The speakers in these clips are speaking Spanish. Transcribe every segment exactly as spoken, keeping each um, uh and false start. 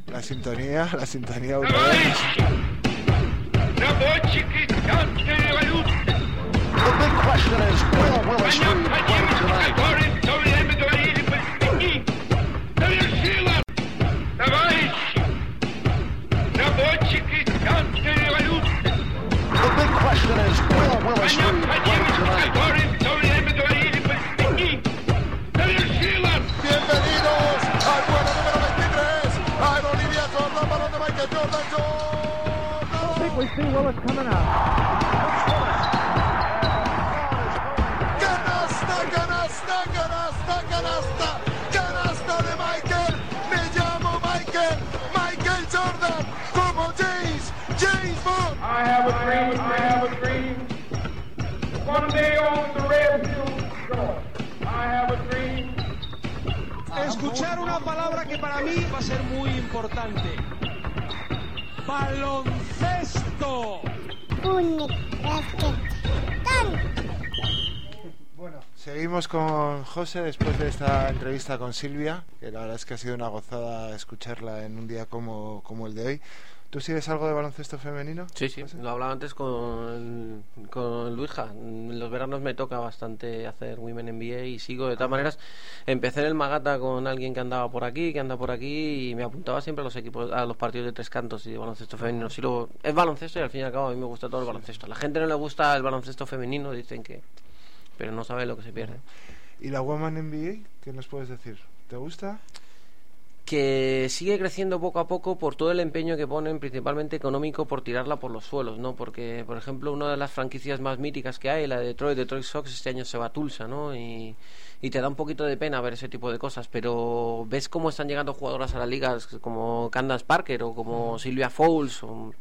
La sintonía, la sintonía. The big question is, will Willis Reed play tonight? The big question is, will Willis Reed play tonight? Bienvenidos al vuelo número veintitrés. A Bolivia Jordan, balón de Michael Jordan. Jordan. I think we see Willis coming out. Canasta, canasta, canasta, canasta, canasta de Michael. Me llamo Michael, Michael Jordan, como James, James Bond. I have a dream, I have a dream. One day on the red hills shore. I have a dream. Escuchar una palabra que para mí va a ser muy importante. Baloncesto. Bueno, seguimos con José después de esta entrevista con Silvia, que la verdad es que ha sido una gozada escucharla en un día como, como el de hoy. ¿Tú sigues algo de baloncesto femenino? Sí, sí, José? lo hablaba antes con, con Luisja. En los veranos me toca bastante hacer Women N B A y sigo. De todas maneras, empecé en el Magata con alguien que andaba por aquí, que anda por aquí, y me apuntaba siempre a los equipos, a los partidos de Tres Cantos y de baloncesto femenino. Si lo, es baloncesto y al fin y al cabo a mí me gusta todo el baloncesto. A la gente no le gusta el baloncesto femenino, dicen que, pero no sabe lo que se pierde. ¿Y la Women N B A? ¿Qué nos puedes decir? ¿Te gusta? Que sigue creciendo poco a poco por todo el empeño que ponen, principalmente económico, por tirarla por los suelos, ¿no? Porque, por ejemplo, una de las franquicias más míticas que hay, la de Detroit, Detroit Sox, este año se va a Tulsa, ¿no? Y, y te da un poquito de pena ver ese tipo de cosas, pero ves cómo están llegando jugadoras a las ligas como Candace Parker o como Sylvia Fowles o,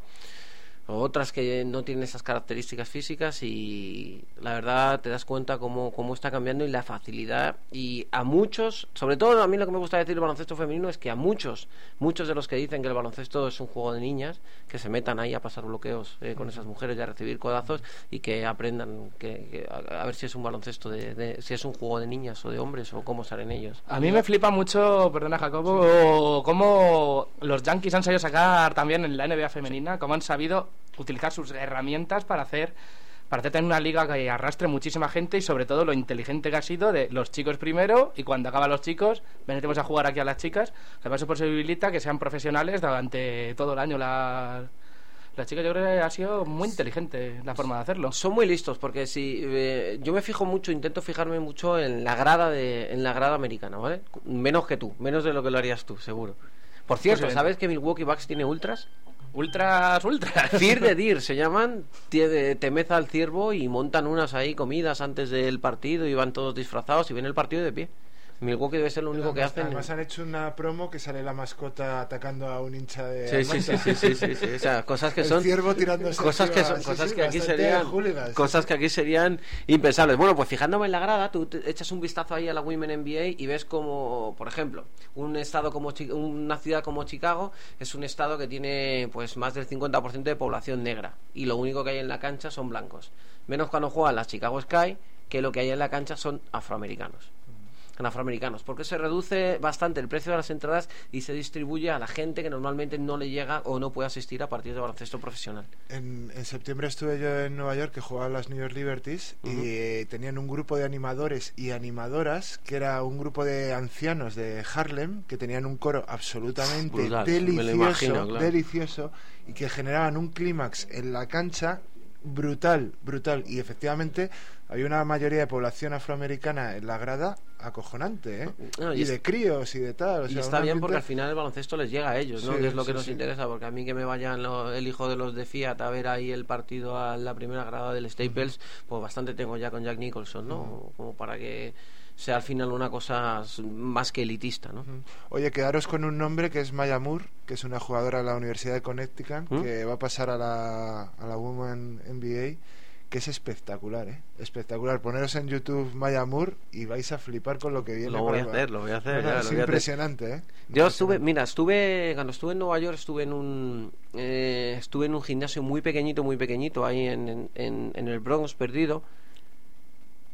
o otras que no tienen esas características físicas, y la verdad te das cuenta cómo, cómo está cambiando y la facilidad. Y a muchos, sobre todo a mí lo que me gusta decir del baloncesto femenino es que a muchos, muchos de los que dicen que el baloncesto es un juego de niñas, que se metan ahí a pasar bloqueos eh, con esas mujeres y a recibir codazos, y que aprendan que, que a, a ver si es un baloncesto de, de, si es un juego de niñas o de hombres o cómo salen ellos. A mí me flipa mucho, perdona Jacobo, cómo los Yankees han sabido sacar también en la N B A femenina, cómo han sabido utilizar sus herramientas para hacer para hacer tener una liga que arrastre muchísima gente, y sobre todo lo inteligente que ha sido de los chicos primero, y cuando acaban los chicos venimos a jugar aquí a las chicas, que eso posibilita que sean profesionales durante todo el año. La, las chicas, yo creo que ha sido muy inteligente la forma de hacerlo. Son muy listos, porque si eh, yo me fijo mucho, intento fijarme mucho en la grada de en la grada americana, ¿vale? Menos que tú, menos de lo que lo harías tú, seguro. Por cierto, ¿sabes que Milwaukee Bucks tiene ultras? Ultras, ultras. Fear the Deer se llaman, te, te meza al ciervo y montan unas ahí comidas antes del partido y van todos disfrazados y viene el partido de pie. Milwaukee debe ser lo único además, que hacen. Además han hecho una promo que sale la mascota atacando a un hincha de sí, sí, sí, sí, sí, sí, sí, o sea, cosas que el son ciervo tirándose cosas que son sí, cosas sí, que aquí serían hooligans, cosas sí, que aquí serían impensables. Bueno, pues fijándome en la grada, tú te echas un vistazo ahí a la Women N B A y ves como, por ejemplo, un estado como una ciudad como Chicago es un estado que tiene pues más del cincuenta por ciento de población negra, y lo único que hay en la cancha son blancos, menos cuando juegan las Chicago Sky, que lo que hay en la cancha son afroamericanos. afroamericanos, porque se reduce bastante el precio de las entradas y se distribuye a la gente que normalmente no le llega o no puede asistir a partidos de baloncesto profesional. En, en septiembre estuve yo en Nueva York, que jugaban las New York Liberties, uh-huh. y eh, tenían un grupo de animadores y animadoras, que era un grupo de ancianos de Harlem, que tenían un coro absolutamente Brutal, delicioso, imagino, claro. delicioso, y que generaban un clímax en la cancha brutal, brutal, y efectivamente hay una mayoría de población afroamericana en la grada acojonante, ¿eh? No, y, y de críos y de tal, o y sea, está bien ambiente... porque al final el baloncesto les llega a ellos, ¿no? Sí, que es lo que sí, nos sí. interesa, porque a mí que me vayan lo, el hijo de los de Fiat a ver ahí el partido a la primera grada del Staples, uh-huh. pues bastante tengo ya con Jack Nicholson, ¿no? Uh-huh. Como para que sea al final una cosa más que elitista, ¿no? Uh-huh. Oye, quedaros con un nombre que es Maya Moore, que es una jugadora de la Universidad de Connecticut, ¿Mm? que va a pasar a la, a la Women N B A, que es espectacular, ¿eh? Espectacular. Poneros en YouTube Maya Moore y vais a flipar con lo que viene. Lo voy a hacer, lo voy a hacer. Bueno, ya, es lo impresionante, ¿eh? Yo estuve, mira, estuve, cuando estuve en Nueva York, estuve en un eh, estuve en un gimnasio muy pequeñito, muy pequeñito, ahí en, en, en el Bronx, perdido.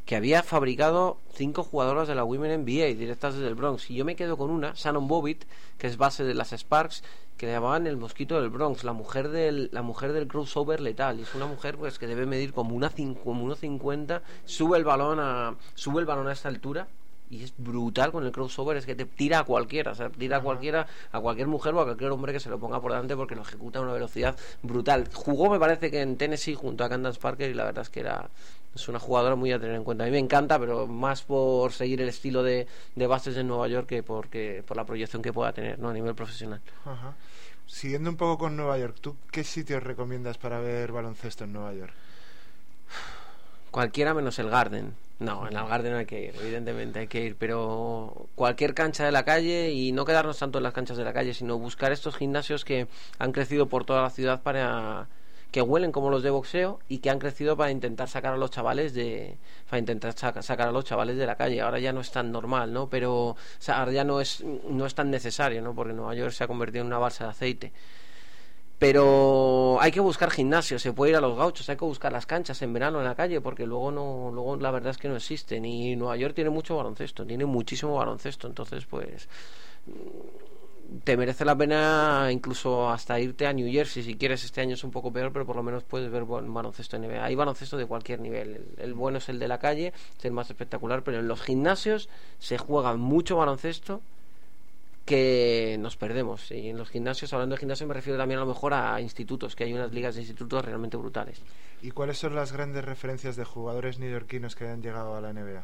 que había fabricado cinco jugadoras de la Women N B A directas desde el Bronx, y yo me quedo con una, Shannon Bobbitt, que es base de las Sparks, que le llamaban el mosquito del Bronx, la mujer del la mujer del crossover letal, y es una mujer pues que debe medir como una cin- como uno cincuenta, sube el balón a sube el balón a esta altura y es brutal con el crossover, es que te tira a cualquiera, o sea, tira a cualquiera, a cualquier mujer o a cualquier hombre que se lo ponga por delante, porque lo ejecuta a una velocidad brutal. Jugó, me parece, que en Tennessee junto a Candace Parker, y la verdad es que era es una jugadora muy a tener en cuenta. A mí me encanta, pero más por seguir el estilo de, de bases en Nueva York que porque por la proyección que pueda tener, ¿no?, a nivel profesional. Ajá. Siguiendo un poco con Nueva York, ¿tú qué sitios recomiendas para ver baloncesto en Nueva York? Cualquiera menos el Garden. No, en el Garden hay que ir, evidentemente hay que ir, pero cualquier cancha de la calle, y no quedarnos tanto en las canchas de la calle, sino buscar estos gimnasios que han crecido por toda la ciudad, para que huelen como los de boxeo, y que han crecido para intentar sacar a los chavales de para intentar saca, sacar a los chavales de la calle. Ahora ya no es tan normal, ¿no? Pero o sea, ahora ya no es no es tan necesario, ¿no? Porque Nueva York se ha convertido en una balsa de aceite. Pero hay que buscar gimnasios, se puede ir a los gauchos, hay que buscar las canchas en verano en la calle, porque luego no luego la verdad es que no existen. Y Nueva York tiene mucho baloncesto, tiene muchísimo baloncesto, entonces pues te merece la pena incluso hasta irte a New Jersey si quieres. Este año es un poco peor, pero por lo menos puedes ver buen baloncesto N B A. Hay baloncesto de cualquier nivel, el, el bueno es el de la calle, es el más espectacular, pero en los gimnasios se juega mucho baloncesto que nos perdemos. Y en los gimnasios, hablando de gimnasios, me refiero también a lo mejor a institutos, que hay unas ligas de institutos realmente brutales. ¿Y cuáles son las grandes referencias de jugadores neoyorquinos que hayan llegado a la N B A?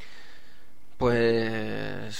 Pues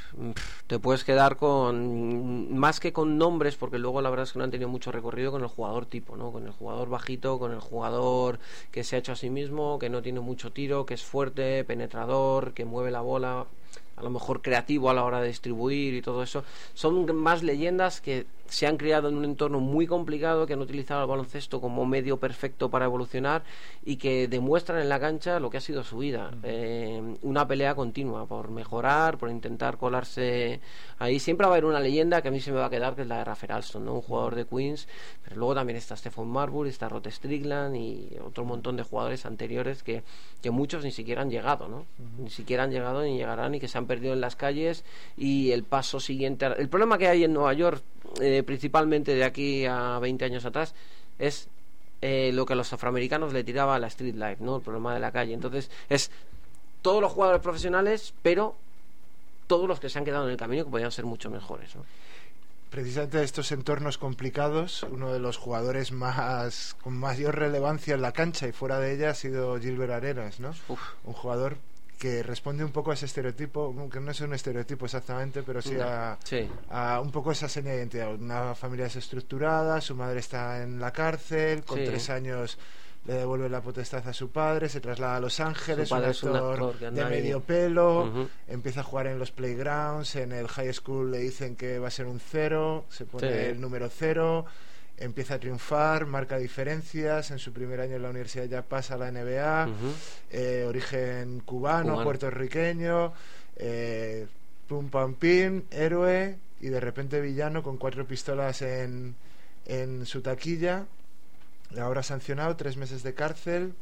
te puedes quedar con más que con nombres, porque luego la verdad es que no han tenido mucho recorrido, con el jugador tipo, ¿no? Con el jugador bajito, con el jugador que se ha hecho a sí mismo, que no tiene mucho tiro, que es fuerte, penetrador, que mueve la bola, a lo mejor creativo a la hora de distribuir y todo eso. Son más leyendas que se han criado en un entorno muy complicado, que han utilizado el baloncesto como medio perfecto para evolucionar, y que demuestran en la cancha lo que ha sido su vida, uh-huh. eh, una pelea continua por mejorar, por intentar colarse ahí. Siempre va a haber una leyenda que a mí se me va a quedar, que es la de Rafer Alston, ¿no? Un jugador de Queens, pero luego también está Stephon Marbury, está Rod Strickland y otro montón de jugadores anteriores que, que muchos ni siquiera han llegado, ¿no? Uh-huh. Ni siquiera han llegado ni llegarán, y que se han perdido en las calles. Y el paso siguiente, el problema que hay en Nueva York, eh, principalmente de aquí a veinte años atrás, es eh, lo que a los afroamericanos le tiraba a la street life, ¿no? El problema de la calle. Entonces es todos los jugadores profesionales, pero todos los que se han quedado en el camino, que podrían ser mucho mejores, ¿no? Precisamente de estos entornos complicados, uno de los jugadores más con mayor relevancia en la cancha y fuera de ella ha sido Gilbert Arenas, ¿no? Uf. Un jugador que responde un poco a ese estereotipo, que no es un estereotipo exactamente, pero sí a, sí. a un poco esa seña de identidad. Una familia desestructurada, su madre está en la cárcel, con sí. tres años le devuelve la potestad a su padre, se traslada a Los Ángeles, un actor, un actor de medio pelo, uh-huh. empieza a jugar en los playgrounds, en el high school le dicen que va a ser un cero, se pone sí. el número cero, empieza a triunfar, marca diferencias, en su primer año en la universidad ya pasa a la N B A, uh-huh. eh, origen cubano, cubano. puertorriqueño, eh, pum pam pim, héroe, y de repente villano con cuatro pistolas en, en su taquilla. Ahora sancionado, tres meses de cárcel.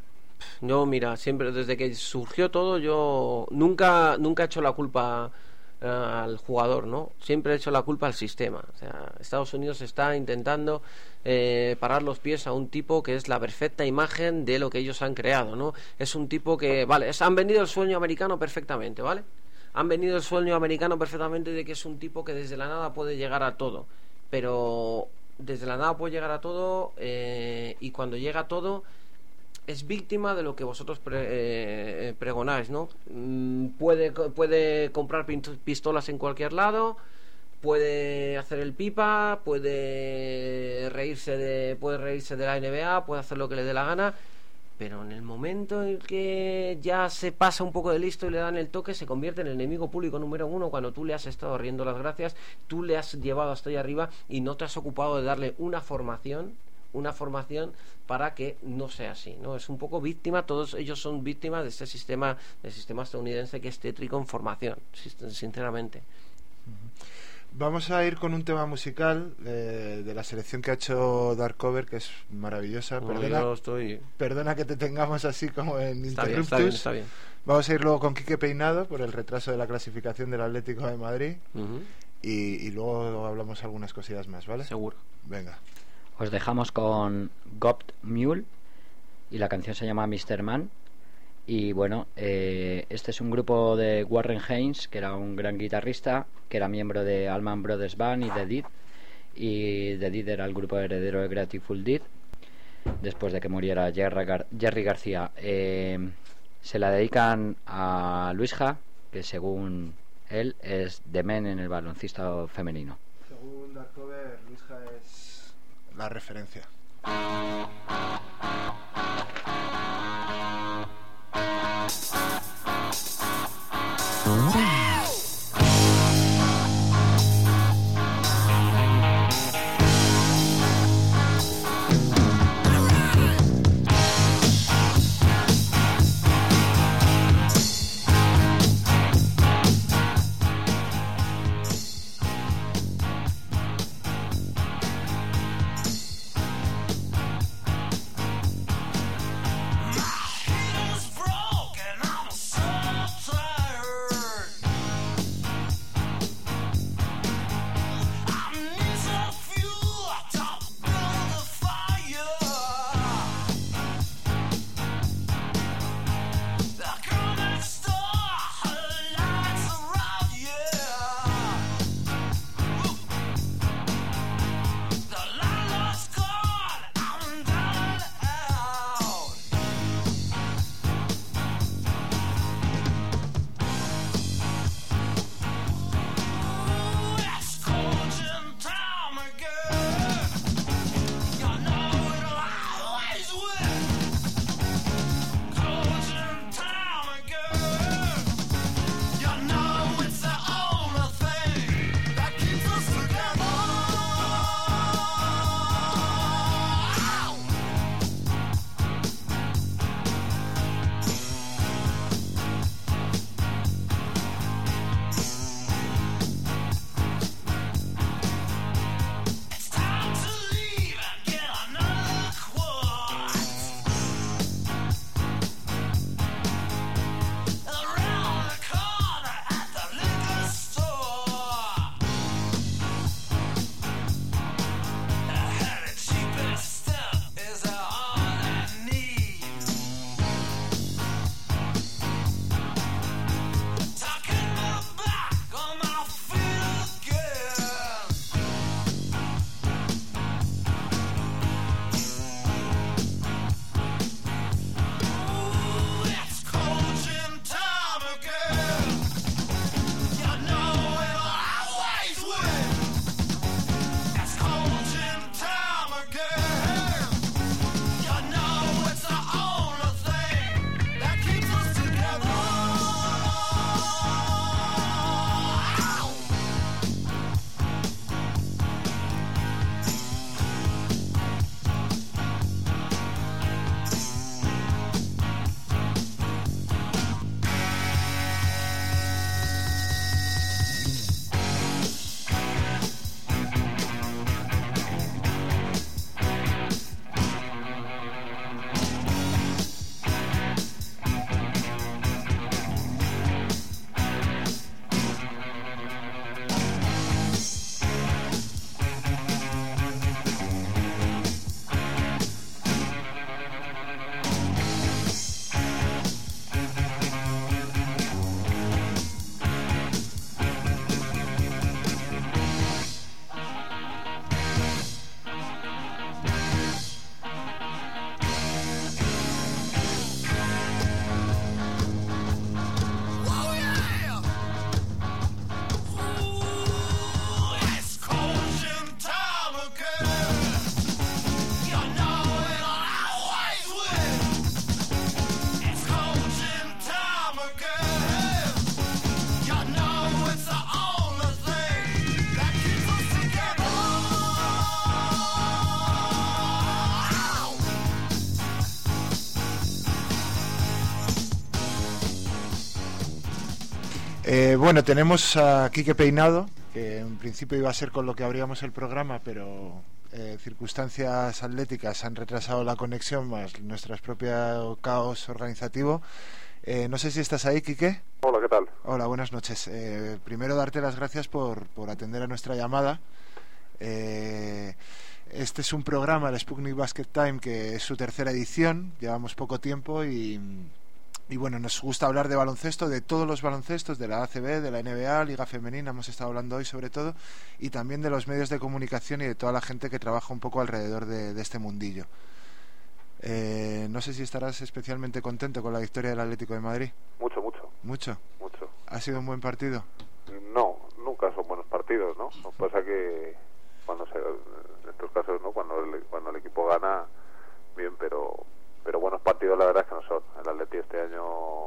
Yo, mira, siempre desde que surgió todo, yo nunca nunca he hecho la culpa uh, al jugador, ¿no? Siempre he hecho la culpa al sistema. O sea, Estados Unidos está intentando eh, parar los pies a un tipo que es la perfecta imagen de lo que ellos han creado, ¿no? Es un tipo que, vale, es, han vendido el sueño americano perfectamente, ¿vale? Han vendido el sueño americano perfectamente de que es un tipo que desde la nada puede llegar a todo, pero desde la nada puede llegar a todo, eh, y cuando llega a todo es víctima de lo que vosotros pre, eh, pregonáis, ¿no? Mm, puede, puede comprar pistolas en cualquier lado, puede hacer el pipa, puede reírse de puede reírse de la N B A, puede hacer lo que le dé la gana, pero en el momento en que ya se pasa un poco de listo y le dan el toque, se convierte en el enemigo público número uno, cuando tú le has estado riendo las gracias, tú le has llevado hasta allá arriba y no te has ocupado de darle una formación una formación para que no sea así, ¿no? Es un poco víctima, todos ellos son víctimas de este sistema del sistema estadounidense, que es tétrico en formación, sinceramente. Vamos a ir con un tema musical eh, de la selección que ha hecho Dark Cover, que es maravillosa. Bueno, Perdona, yo estoy... perdona que te tengamos así como en Está bien, Interruptus. está bien, está bien. Vamos a ir luego con Quique Peinado por el retraso de la clasificación del Atlético de Madrid. Ujú. y, y luego hablamos algunas cosillas más, ¿vale? Seguro. Venga. Os dejamos con Gopt Mule y la canción se llama mister Man. Y bueno, eh, este es un grupo de Warren Haynes, que era un gran guitarrista, que era miembro de Allman Brothers Band y The Dead. Y The Dead era el grupo heredero de Grateful Dead, después de que muriera Jerry, Gar- Jerry García. Eh, se la dedican a Luisja, que según él es The Man en el baloncesto femenino. Según Dark Cover, Luisja es la referencia. Eh, bueno, tenemos a Quique Peinado, que en principio iba a ser con lo que abríamos el programa, pero eh, circunstancias atléticas han retrasado la conexión, más nuestro propio caos organizativo. Eh, no sé si estás ahí, Quique. Hola, ¿qué tal? Hola, buenas noches. Eh, primero darte las gracias por, por atender a nuestra llamada. Eh, este es un programa, el Sputnik Basket Time, que es su tercera edición. Llevamos poco tiempo y, y bueno, nos gusta hablar de baloncesto, de todos los baloncestos, de la A C B, de la N B A, Liga Femenina, hemos estado hablando hoy sobre todo, y también de los medios de comunicación y de toda la gente que trabaja un poco alrededor de, de este mundillo. Eh, no sé si estarás especialmente contento con la victoria del Atlético de Madrid. Mucho, mucho. ¿Mucho? Mucho. ¿Ha sido un buen partido? No, nunca son buenos partidos, ¿no? Lo que pasa que cuando se, en estos casos, ¿no? Cuando el, cuando el equipo gana, bien, pero pero buenos partidos la verdad es que no son. El Atleti este año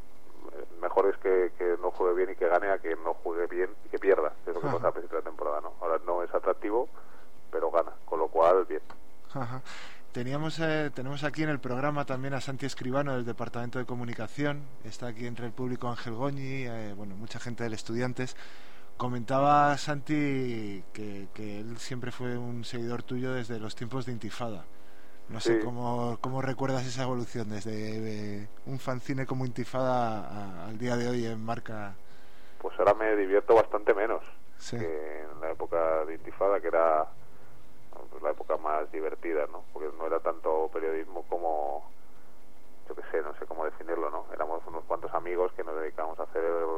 mejor es que, que no juegue bien y que gane a que no juegue bien y que pierda. Es lo que pasa al principio de la temporada, ¿no? Ahora no es atractivo, pero gana, con lo cual bien. Ajá. Teníamos, eh, tenemos aquí en el programa también a Santi Escribano del Departamento de Comunicación. Está aquí entre el público Ángel Goñi, eh, bueno, mucha gente del Estudiantes. Comentaba Santi que, que él siempre fue un seguidor tuyo desde los tiempos de Intifada. No sé sí. cómo, cómo recuerdas esa evolución desde eh, un fanzine como Intifada a, al día de hoy en Marca. Pues ahora me divierto bastante menos sí. que en la época de Intifada, que era pues la época más divertida, ¿no? Porque no era tanto periodismo como, yo qué sé, no sé cómo definirlo, ¿no? Éramos unos cuantos amigos que nos dedicábamos a hacer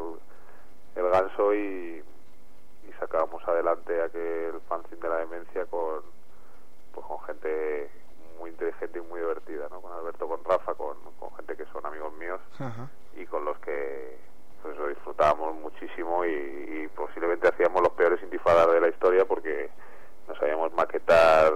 el, el ganso y, y sacábamos adelante aquel fanzine de la demencia con, pues con gente muy inteligente y muy divertida, ¿no? Con Alberto, con Rafa, con, con gente que son amigos míos. Ajá. Y con los que pues lo disfrutábamos muchísimo y, y posiblemente hacíamos los peores intifadas de la historia porque no sabíamos maquetar,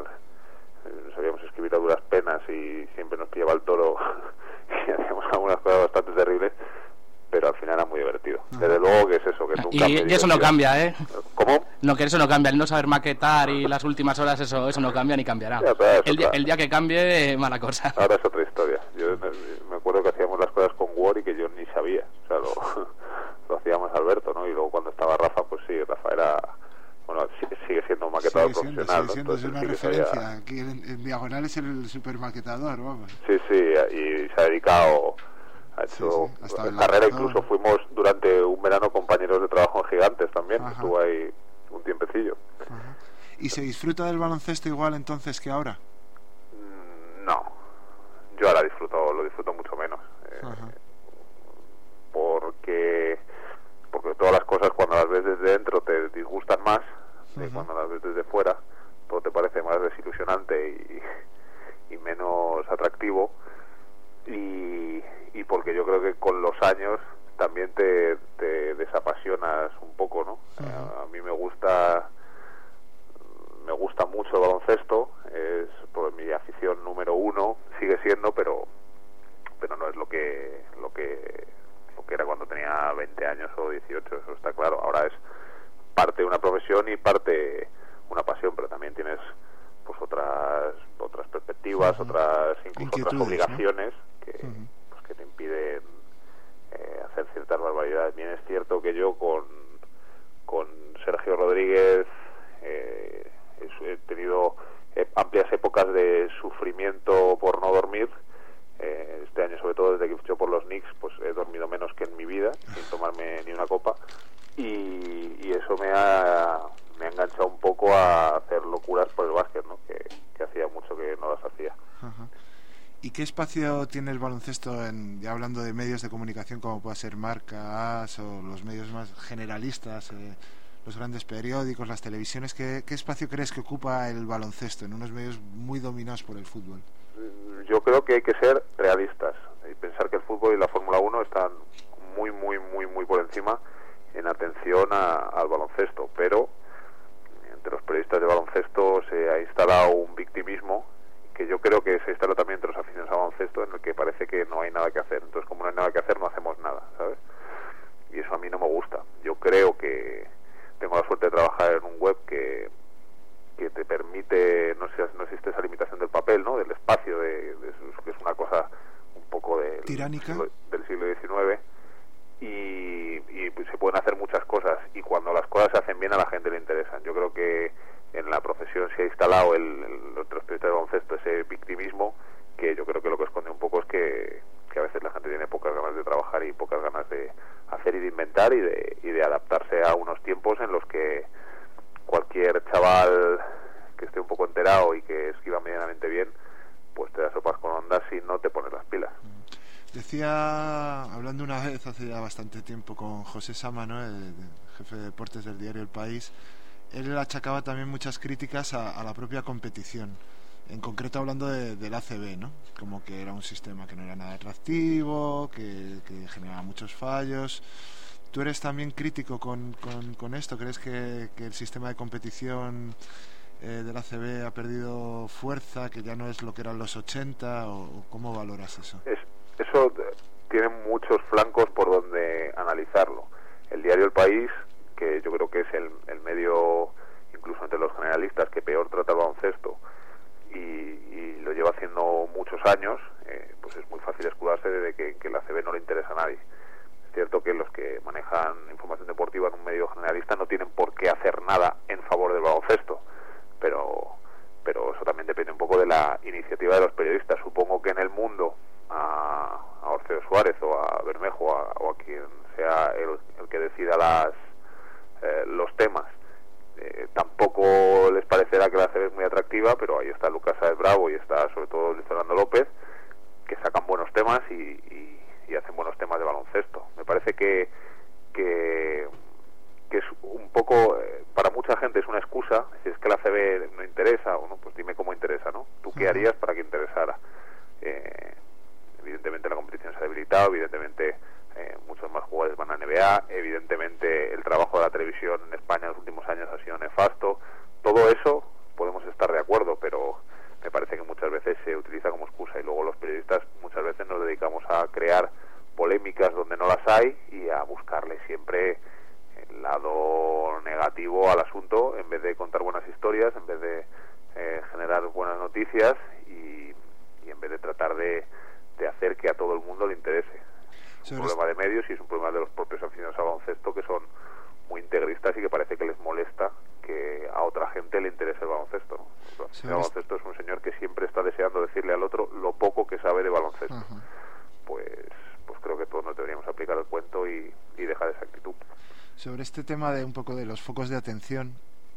no sabíamos escribir a duras penas y siempre nos pillaba el toro y hacíamos algunas cosas bastante terribles, pero al final era muy divertido. Desde luego que es eso, que es un y, cambio. Y eso no cambia, ¿eh? ¿Cómo? No, que eso no cambia, el no saber maquetar y las últimas horas, eso eso no cambia ni cambiará. Ya, el, día, el día que cambie, mala cosa. Ahora es otra historia. Yo me acuerdo que hacíamos las cosas con Word y que yo ni sabía, o sea, lo, lo hacíamos Alberto, ¿no? Y luego cuando estaba Rafa, pues sí, Rafa era... Bueno, sigue siendo un maquetador sigue siendo, profesional, sigue siendo, ¿no? es una sí referencia. sabía... Aquí en, en Diagonal es el super maquetador, vamos. Sí, sí, y se ha dedicado, ha hecho sí, sí, carrera, incluso fuimos durante un verano compañeros de trabajo en Gigantes también, Ajá. Estuvo ahí un tiempecillo. Ajá. ¿Y se disfruta del baloncesto igual entonces que ahora? Mm, no, yo ahora disfruto, lo disfruto mucho menos. Eh, porque... porque todas las cosas cuando las ves desde dentro te disgustan más de uh-huh. cuando las ves desde fuera, todo te parece más desilusionante y, y menos atractivo y, y porque yo creo que con los años también te, te desapasionas un poco, ¿no? Uh-huh. A mí me gusta me gusta mucho el baloncesto, es por mi afición número uno, sigue siendo, pero pero no es lo que lo que que era cuando tenía veinte años o dieciocho, eso está claro. Ahora es parte de una profesión y parte una pasión, pero también tienes pues otras otras perspectivas, uh-huh. otras incluso otras obligaciones, ¿no? que uh-huh. pues que te impiden eh, hacer ciertas barbaridades. Bien es cierto que yo con con Sergio Rodríguez eh, he tenido eh, amplias épocas de sufrimiento por no dormir. Eh, este año, sobre todo desde que fichó por los Knicks, pues he dormido menos que en mi vida, sin tomarme ni una copa, y, y eso me ha, me ha enganchado un poco a hacer locuras por el básquet, ¿no? Que, que hacía mucho que no las hacía. Ajá. ¿Y qué espacio tiene el baloncesto, en, ya hablando de medios de comunicación como pueda ser Marca, AS o los medios más generalistas, eh, los grandes periódicos, las televisiones? ¿qué, ¿Qué espacio crees que ocupa el baloncesto en unos medios muy dominados por el fútbol? Yo creo que hay que ser realistas y pensar que el fútbol y la Fórmula uno están muy, muy, muy, muy por encima en atención a, al baloncesto, pero entre los periodistas de baloncesto se ha instalado un victimismo que yo creo que se instala también entre los aficionados al baloncesto, en el que parece que no hay nada que hacer. Entonces, como no hay nada que hacer, no hacemos nada, ¿sabes? Y eso a mí no me gusta. Yo creo que tengo la suerte de trabajar en un web que que te permite, no sé, no existe esa limitación del papel, ¿no? Del espacio, de, de, que es una cosa un poco del tiránica siglo, del siglo diecinueve, y, y pues, se pueden hacer muchas cosas, y cuando las cosas se hacen bien a la gente le interesan. Yo creo que en la profesión se ha instalado el, el, los periodistas de baloncesto ese victimismo, que yo creo que lo que esconde un poco es que, que a veces la gente tiene pocas ganas de trabajar y pocas ganas de hacer y de inventar y de, y de adaptarse a unos tiempos en los que cualquier chaval que esté un poco enterado y que esquiva medianamente bien, pues te da sopas con ondas si no te pones las pilas. Decía, hablando una vez hace ya bastante tiempo con José Sama, ¿no?, el, el jefe de deportes del diario El País, él achacaba también muchas críticas a, a la propia competición, en concreto hablando de, del A C B, ¿no?, como que era un sistema que no era nada atractivo, que, que generaba muchos fallos. ¿Tú eres también crítico con, con, con esto? ¿Crees que, que el sistema de competición eh, del A C B ha perdido fuerza, que ya no es lo que eran los ochenta, o, o cómo valoras eso? Es, eso tiene muchos flancos por donde analizarlo. El diario El País, que yo creo que es el, el medio, incluso entre los generalistas, que peor trata el baloncesto y, y lo lleva haciendo muchos años, eh, pues es muy fácil escudarse de que, que el A C B no le interesa a nadie. Es cierto que los que manejan información deportiva en un medio generalista no tienen por qué hacer nada en favor del baloncesto, pero pero eso también depende un poco de la iniciativa de los periodistas. Supongo que en el mundo a, a Orfeo Suárez o a Bermejo a, o a quien sea el, el que decida las eh, los temas, eh, tampoco les parecerá que la A C B es muy atractiva, pero ahí está Lucas Sáez Bravo y está sobre todo Luis Fernando López, que sacan buenos temas y, y y hacen buenos temas de baloncesto. Me parece que que, que es un poco, eh, para mucha gente es una excusa. Si es que la A C B no interesa, o no, pues dime cómo interesa, ¿no? ¿Tú qué harías para que interesara? Eh, evidentemente la competición se ha debilitado, evidentemente eh, muchos más jugadores van a N B A, evidentemente el trabajo de la televisión en España en los últimos años ha sido nefasto. Todo eso podemos estar de acuerdo, pero me parece que muchas veces se utiliza como excusa, y luego los periodistas muchas veces nos dedicamos a crear polémicas donde no las hay y a buscarle siempre el lado negativo al asunto, en vez de contar buenas historias, en vez de eh, generar buenas noticias y, y en vez de tratar de, de hacer que a todo el mundo le interese. Es un problema de medios y es un problema de los propios aficionados al baloncesto, que son muy integristas y que parece que les molesta que a otra gente le interese el baloncesto, ¿no? El baloncesto es un señor que siempre está deseando decirle al otro lo poco que sabe de baloncesto. Uh-huh. Pues pues creo que todos nos deberíamos aplicar el cuento y, y dejar esa actitud. Sobre este tema de un poco de los focos de atención,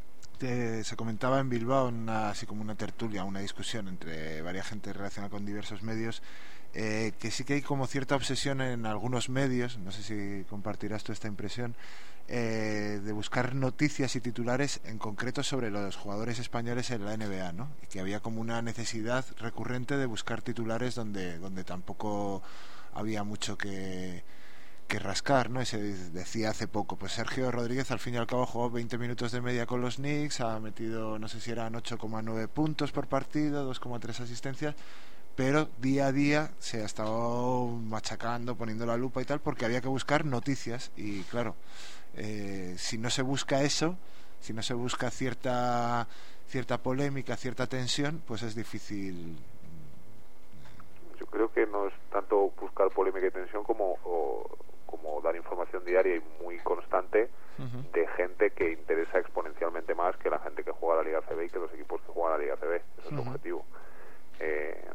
te, se comentaba en Bilbao, una, así como una tertulia, una discusión entre varias gente relacionada con diversos medios, eh, que sí que hay como cierta obsesión en algunos medios, no sé si compartirás tú esta impresión, eh, de buscar noticias y titulares en concreto sobre los jugadores españoles en la N B A, ¿no? Y que había como una necesidad recurrente de buscar titulares donde donde tampoco había mucho que que rascar, ¿no? Y se decía hace poco, pues Sergio Rodríguez al fin y al cabo jugó veinte minutos de media con los Knicks, ha metido, no sé si eran ocho coma nueve puntos por partido, dos coma tres asistencias, pero día a día se ha estado machacando, poniendo la lupa y tal, porque había que buscar noticias. Y claro, eh, si no se busca eso, si no se busca cierta cierta polémica, cierta tensión, pues es difícil. Yo creo que no es tanto buscar polémica y tensión como o, como dar información diaria y muy constante uh-huh. de gente que interesa exponencialmente más que la gente que juega a la Liga A C B y que los equipos que juegan a la Liga A C B. Ese es uh-huh. el objetivo. Eh,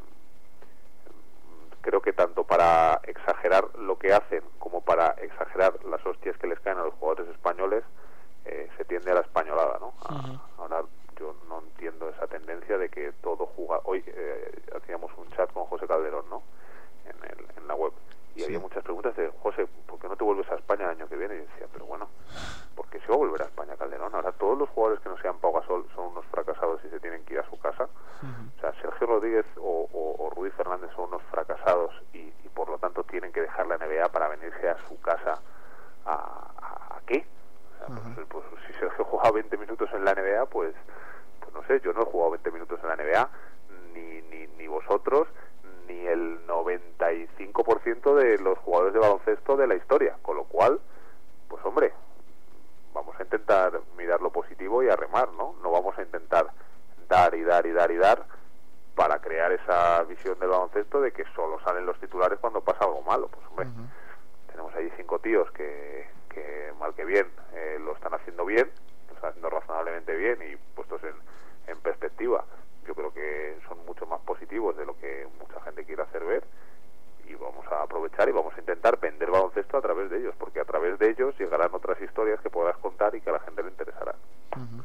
creo que tanto para exagerar lo que hacen como para exagerar las hostias que les caen a los jugadores españoles, eh, se tiende a la españolada, ¿no? A, uh-huh. Ahora yo no entiendo esa tendencia de que todo juega. Hoy eh, hacíamos un chat con José Calderón, ¿no? En, el, en la web, y sí. había muchas preguntas de José, ¿por qué no te vuelves a España el año que viene? Y decía, pero bueno, ¿por qué se va a volver a España Calderón? Ahora todos los jugadores que no sean Pau Gasol son unos fracasados y se tienen que ir a su casa. Uh-huh. O sea, Sergio Rodríguez o, o, o Rudy Fernández son unos fracasados y, y por lo tanto tienen que dejar la N B A para venirse a su casa. ¿A, a, a qué? O sea, uh-huh. pues, pues si Sergio juega veinte minutos en la N B A, pues, pues no sé, yo no he jugado veinte minutos en la N B A, ni, ni, ni vosotros, ni el noventa y cinco por ciento de los jugadores de baloncesto de la historia, con lo cual, pues hombre, vamos a intentar mirar lo positivo y a remar, ¿no? No vamos a intentar dar y dar y dar y dar para crear esa visión del baloncesto de que solo salen los titulares cuando pasa algo malo. Pues hombre, uh-huh. tenemos ahí cinco tíos que, que mal que bien eh, lo están haciendo bien, lo están haciendo razonablemente bien y puestos en, en perspectiva, yo creo que son mucho más positivos de lo que mucha gente quiere hacer ver, y vamos a aprovechar y vamos a intentar vender baloncesto a través de ellos, porque a través de ellos llegarán otras historias que podrás contar y que a la gente le interesará. Uh-huh.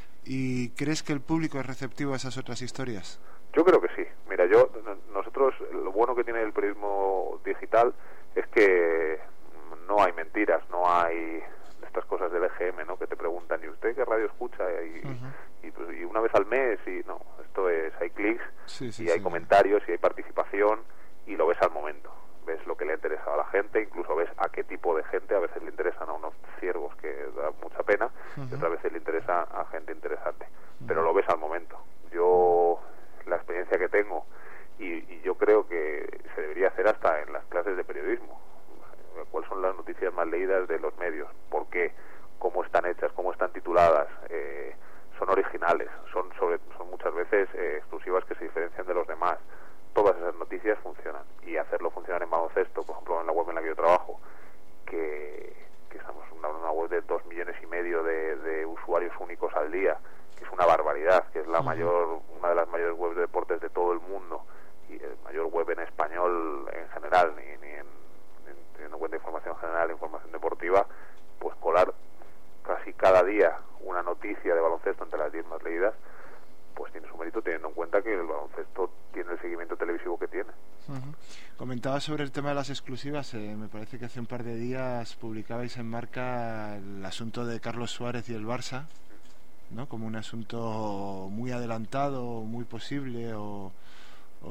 ¿Y crees que el público es receptivo a esas otras historias? Yo creo que sí. Mira, yo nosotros, lo bueno que tiene el periodismo digital es que no hay mentiras, no hay estas cosas del E G M, ¿no? Que te preguntan, ¿y usted qué radio escucha? Y, uh-huh. y, pues, y una vez al mes, y no, esto es, hay clics, sí, sí, y hay sí. comentarios, y hay participación, y lo ves al momento. Ves lo que le ha interesado a la gente, incluso ves a qué tipo de gente. A veces le interesan a unos ciervos que da mucha pena, uh-huh. y otras veces le interesa a gente interesante. Uh-huh. Pero lo ves al momento. Yo, la experiencia que tengo, y, y yo creo que se debería hacer hasta en las clases de periodismo. ¿Cuáles son las noticias más leídas de los medios? ¿Por qué? ¿Cómo están hechas? ¿Cómo están tituladas? Eh, son originales, son, sobre, son muchas veces eh, exclusivas que se diferencian de los demás. Todas esas noticias funcionan, y hacerlo funcionar en baloncesto, por ejemplo en la web en la que yo trabajo, que, que estamos en una, una web de dos millones y medio de, de usuarios únicos al día, que es una barbaridad, que es la uh-huh. mayor, una de las mayores webs de deportes de todo el mundo, y el mayor web en español en general, ni, ni en, en teniendo en cuenta información general, información deportiva, pues colar casi cada día una noticia de baloncesto entre las diez más leídas, pues tiene su mérito, teniendo en cuenta que el baloncesto tiene el seguimiento televisivo que tiene. Uh-huh. Comentaba sobre el tema de las exclusivas. eh, me parece que hace un par de días publicabais en Marca el asunto de Carlos Suárez y el Barça, ¿no? Como un asunto muy adelantado, muy posible o, o,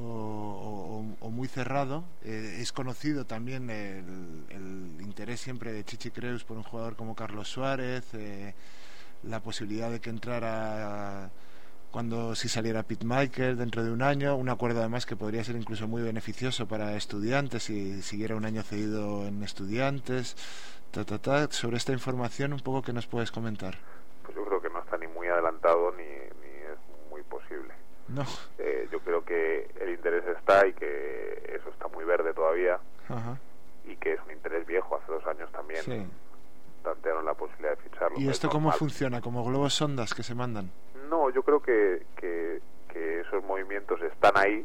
o, o muy cerrado. Eh, es conocido también el, el interés siempre de Chichi Creus por un jugador como Carlos Suárez, eh, la posibilidad de que entrara cuando si saliera Pete Michael dentro de un año, un acuerdo además que podría ser incluso muy beneficioso para Estudiantes si siguiera un año cedido en Estudiantes. Ta, ta, ta. Sobre esta información, un poco, ¿qué nos puedes comentar? Pues yo creo que no está ni muy adelantado ni, ni es muy posible. No. Eh, yo creo que el interés está y que eso está muy verde todavía. Ajá. Y que es un interés viejo. Hace dos años también sí. plantearon la posibilidad de ficharlo. ¿Y esto cómo normal. funciona? ¿Como globos sondas que se mandan? No, yo creo que, que, que esos movimientos están ahí,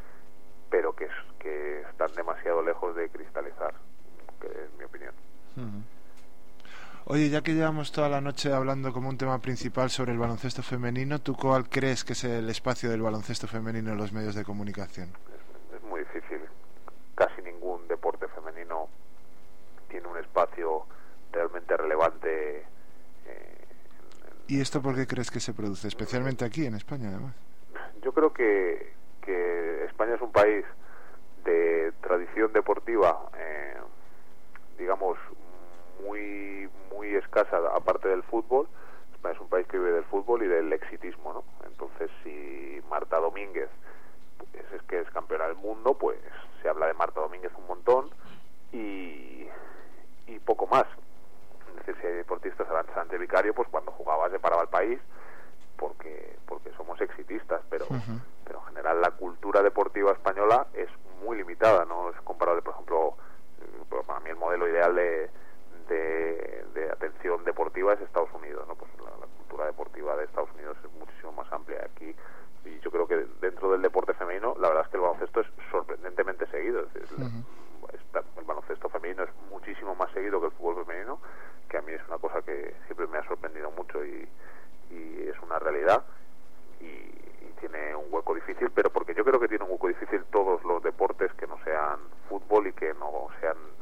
pero que, que están demasiado lejos de cristalizar, que es mi opinión. Uh-huh. Oye, ya que llevamos toda la noche hablando como un tema principal sobre el baloncesto femenino, ¿tú cuál crees que es el espacio del baloncesto femenino en los medios de comunicación? Es, es muy difícil. Casi ningún deporte femenino tiene un espacio realmente relevante. Eh, ¿Y esto por qué crees que se produce? Especialmente aquí, en España, además. Yo creo que, que España es un país de tradición deportiva, eh, digamos, muy muy escasa, aparte del fútbol. España es un país que vive del fútbol y del exitismo, ¿no? Entonces, si Marta Domínguez pues, es que es campeona del mundo, pues se habla de Marta Domínguez un montón y, y poco más. Es decir, si hay deportistas, Sánchez Vicario, pues cuando jugaba se paraba el país porque porque somos exitistas, pero uh-huh. pero en general la cultura deportiva española es muy limitada, no es comparable, por ejemplo, para mí el modelo ideal de, de, de atención deportiva es Estados Unidos, ¿no? Pues la, la cultura deportiva de Estados Unidos es muchísimo más amplia aquí, y yo creo que dentro del deporte femenino la verdad es que el baloncesto es sorprendentemente seguido. Es decir, uh-huh. el, el baloncesto femenino es muchísimo más seguido que el fútbol femenino, que a mí es una cosa que siempre me ha sorprendido mucho y, y es una realidad, y, y tiene un hueco difícil, pero porque yo creo que tiene un hueco difícil todos los deportes que no sean fútbol y que no sean